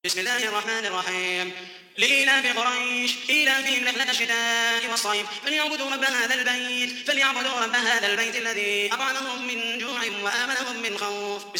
بسم الله الرحمن الرحيم. لإيلاف قريش إيلافهم رحلة الشتاء والصيف فليعبدوا رب هذا البيت الذي أطعمهم من جوع وآمنهم من خوف.